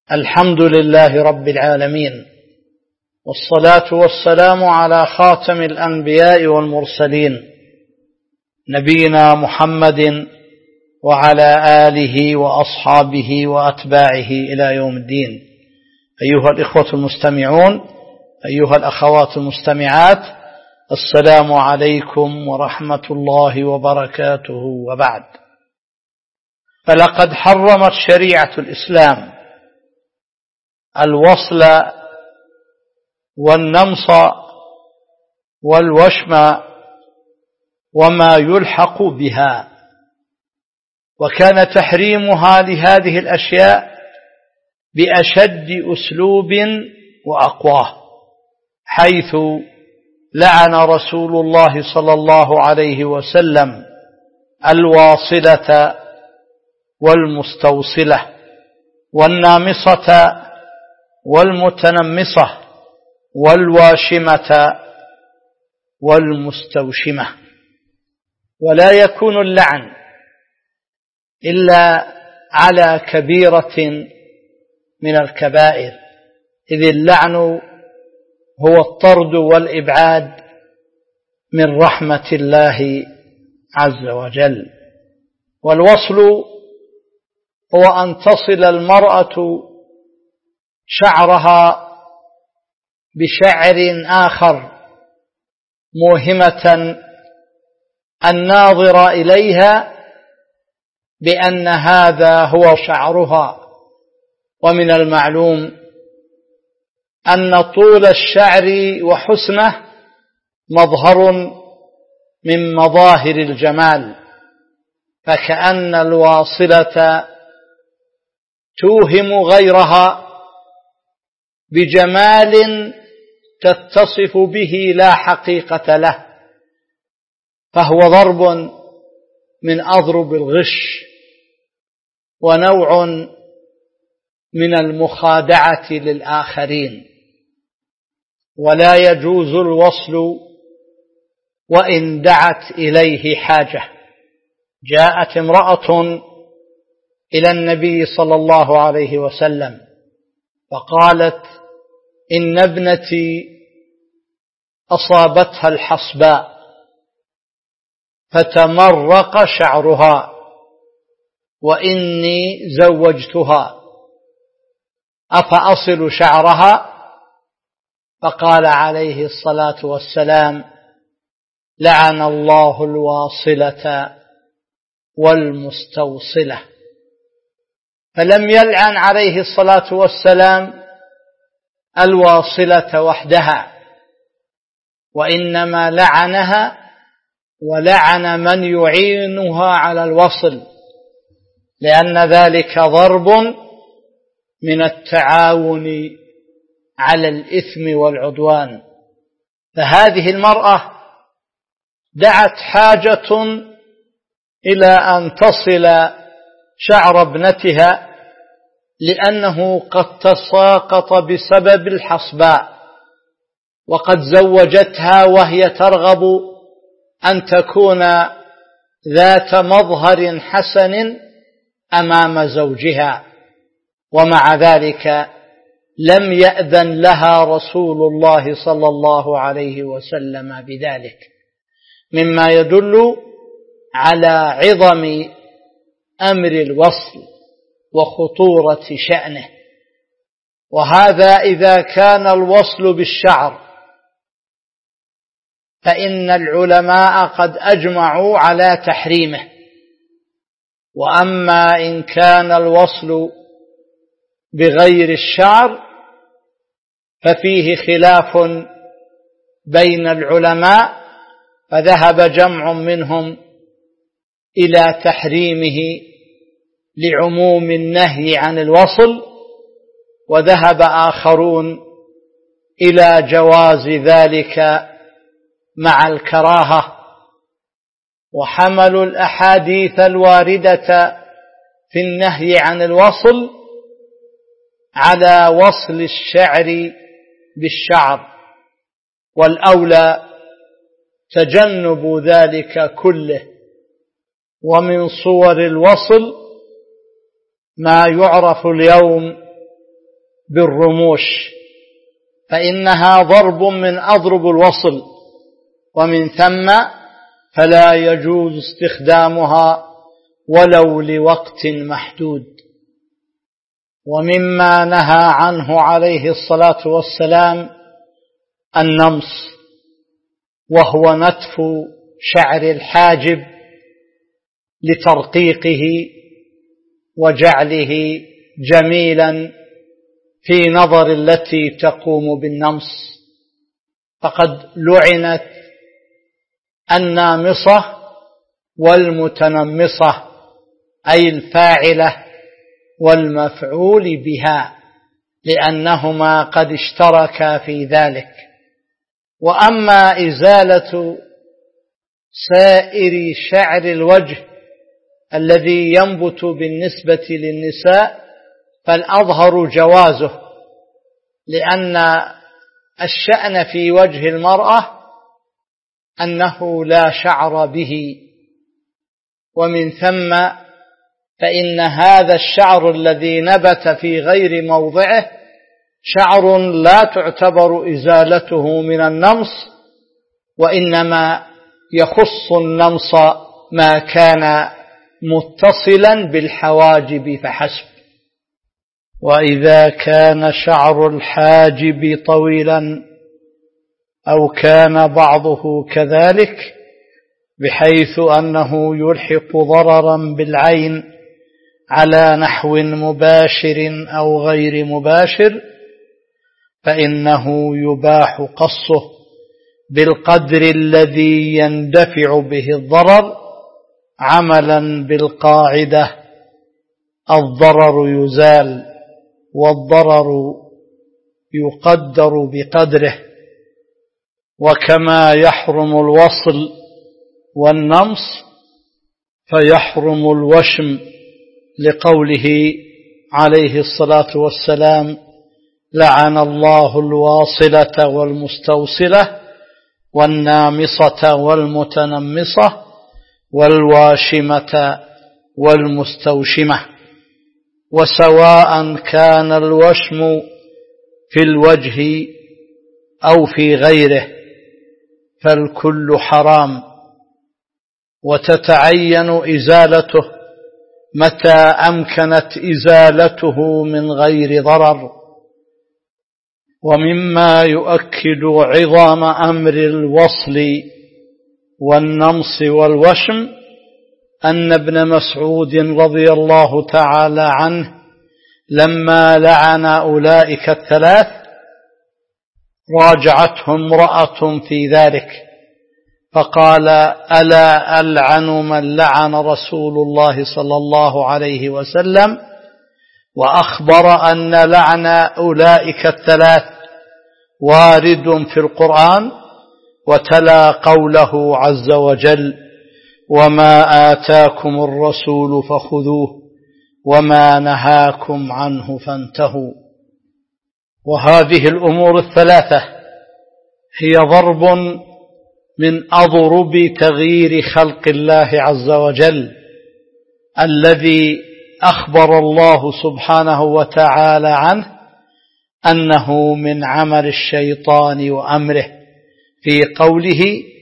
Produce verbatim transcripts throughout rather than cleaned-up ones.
الحمد لله رب العالمين، والصلاة والسلام على خاتم الأنبياء والمرسلين نبينا محمد وعلى آله وأصحابه وأتباعه إلى يوم الدين. أيها الإخوة المستمعون، أيها الأخوات المستمعات، السلام عليكم ورحمة الله وبركاته. وبعد، فلقد حرمت شريعة الإسلام الوصل والنمص والوشم وما يلحق بها، وكان تحريمها لهذه الأشياء بأشد أسلوب وأقواه، حيث لعن رسول الله صلى الله عليه وسلم الواصلة والمستوصلة والنامصة والمتنمصة والواشمة والمستوشمة. ولا يكون اللعن إلا على كبيرة من الكبائر، إذ اللعن هو الطرد والإبعاد من رحمة الله عز وجل. والوصل هو أن تصل المرأة شعرها بشعر آخر موهمة الناظر إليها بأن هذا هو شعرها. ومن المعلوم أن طول الشعر وحسنه مظهر من مظاهر الجمال، فكأن الواصلة توهم غيرها بجمال تتصف به لا حقيقة له، فهو ضرب من أضرب الغش ونوع من المخادعة للآخرين. ولا يجوز الوصل وإن دعت إليه حاجة. جاءت امرأة إلى النبي صلى الله عليه وسلم فقالت: إن ابنتي أصابتها الحصباء فتمرق شعرها وإني زوجتها، أفأصل شعرها؟ فقال عليه الصلاة والسلام: لعن الله الواصلة والمستوصلة. فلم يلعن عليه الصلاة والسلام الواصلة وحدها، وإنما لعنها ولعن من يعينها على الوصل، لأن ذلك ضرب من التعاون على الإثم والعدوان. فهذه المرأة دعت حاجة إلى أن تصل شعر ابنتها، لأنه قد تساقط بسبب الحصباء، وقد زوجتها وهي ترغب أن تكون ذات مظهر حسن أمام زوجها، ومع ذلك لم يأذن لها رسول الله صلى الله عليه وسلم بذلك، مما يدل على عظم أمر الوصل وخطورة شأنه. وهذا إذا كان الوصل بالشعر، فإن العلماء قد أجمعوا على تحريمه. وأما إن كان الوصل بغير الشعر ففيه خلاف بين العلماء، فذهب جمع منهم إلى تحريمه لعموم النهي عن الوصل، وذهب آخرون إلى جواز ذلك مع الكراهة. وحملوا الأحاديث الواردة في النهي عن الوصل على وصل الشعر بالشعر، والأولى تجنب ذلك كله. ومن صور الوصل ما يعرف اليوم بالرموش، فإنها ضرب من أضرب الوصل، ومن ثم فلا يجوز استخدامها ولو لوقت محدود. ومما نهى عنه عليه الصلاة والسلام النمص، وهو نتف شعر الحاجب لترقيقه وجعله جميلا في نظر التي تقوم بالنمص، فقد لعنت النامصة والمتنمصة، أي الفاعلة والمفعول بها، لأنهما قد اشتركا في ذلك. وأما إزالة سائر شعر الوجه الذي ينبت بالنسبة للنساء فالأظهر جوازه، لأن الشأن في وجه المرأة أنه لا شعر به، ومن ثم فإن هذا الشعر الذي نبت في غير موضعه شعر لا تعتبر إزالته من النمص، وإنما يخص النمص ما كان متصلا بالحواجب فحسب. وإذا كان شعر الحاجب طويلا أو كان بعضه كذلك بحيث أنه يلحق ضررا بالعين على نحو مباشر أو غير مباشر، فإنه يباح قصه بالقدر الذي يندفع به الضرر، عملا بالقاعدة الضرر يزال والضرر يقدر بقدره. وكما يحرم الوصل والنمص فيحرم الوشم، لقوله عليه الصلاة والسلام: لعن الله الواصلة والمستوصلة والنامصة والمتنمصة والواشمة والمستوشمة. وسواء كان الوشم في الوجه أو في غيره فالكل حرام، وتتعين إزالته متى أمكنت إزالته من غير ضرر. ومما يؤكد عظام أمر الوصل والنمص والوشم أن ابن مسعود رضي الله تعالى عنه لما لعن أولئك الثلاث راجعته امرأة في ذلك فقال: ألا ألعن من لعن رسول الله صلى الله عليه وسلم؟ وأخبر أن لعن أولئك الثلاث وارد في القرآن، وتلا قوله عز وجل: وما آتاكم الرسول فخذوه وما نهاكم عنه فانتهوا. وهذه الأمور الثلاثة هي ضرب من أضرب تغيير خلق الله عز وجل، الذي أخبر الله سبحانه وتعالى عنه أنه من عمل الشيطان وأمره في قوله: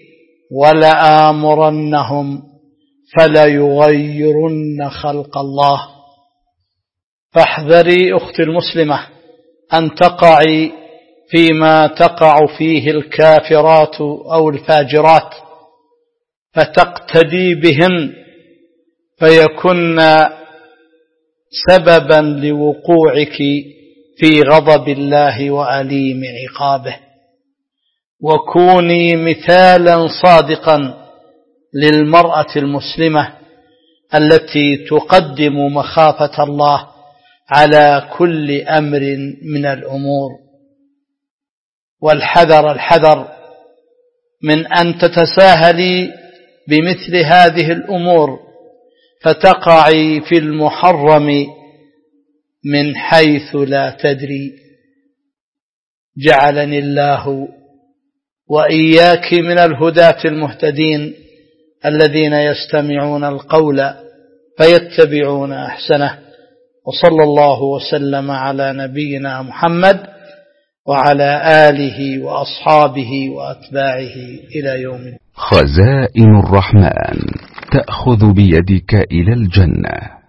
ولآمرنهم فليغيرن خلق الله. فاحذري أختي المسلمة أن تقعي فيما تقع فيه الكافرات أو الفاجرات فتقتدي بهن فيكن سببا لوقوعك في غضب الله وأليم عقابه. وكوني مثالا صادقا للمرأة المسلمة التي تقدم مخافة الله على كل أمر من الأمور. والحذر الحذر من أن تتساهلي بمثل هذه الأمور فتقعي في المحرم من حيث لا تدري. جعلني الله وإياك من الهداة المهتدين الذين يستمعون القول فيتبعون أحسنه. وصلى الله وسلم على نبينا محمد وعلى آله وأصحابه وأتباعه إلى يوم الدين. خزائن الرحمن تأخذ بيدك إلى الجنة.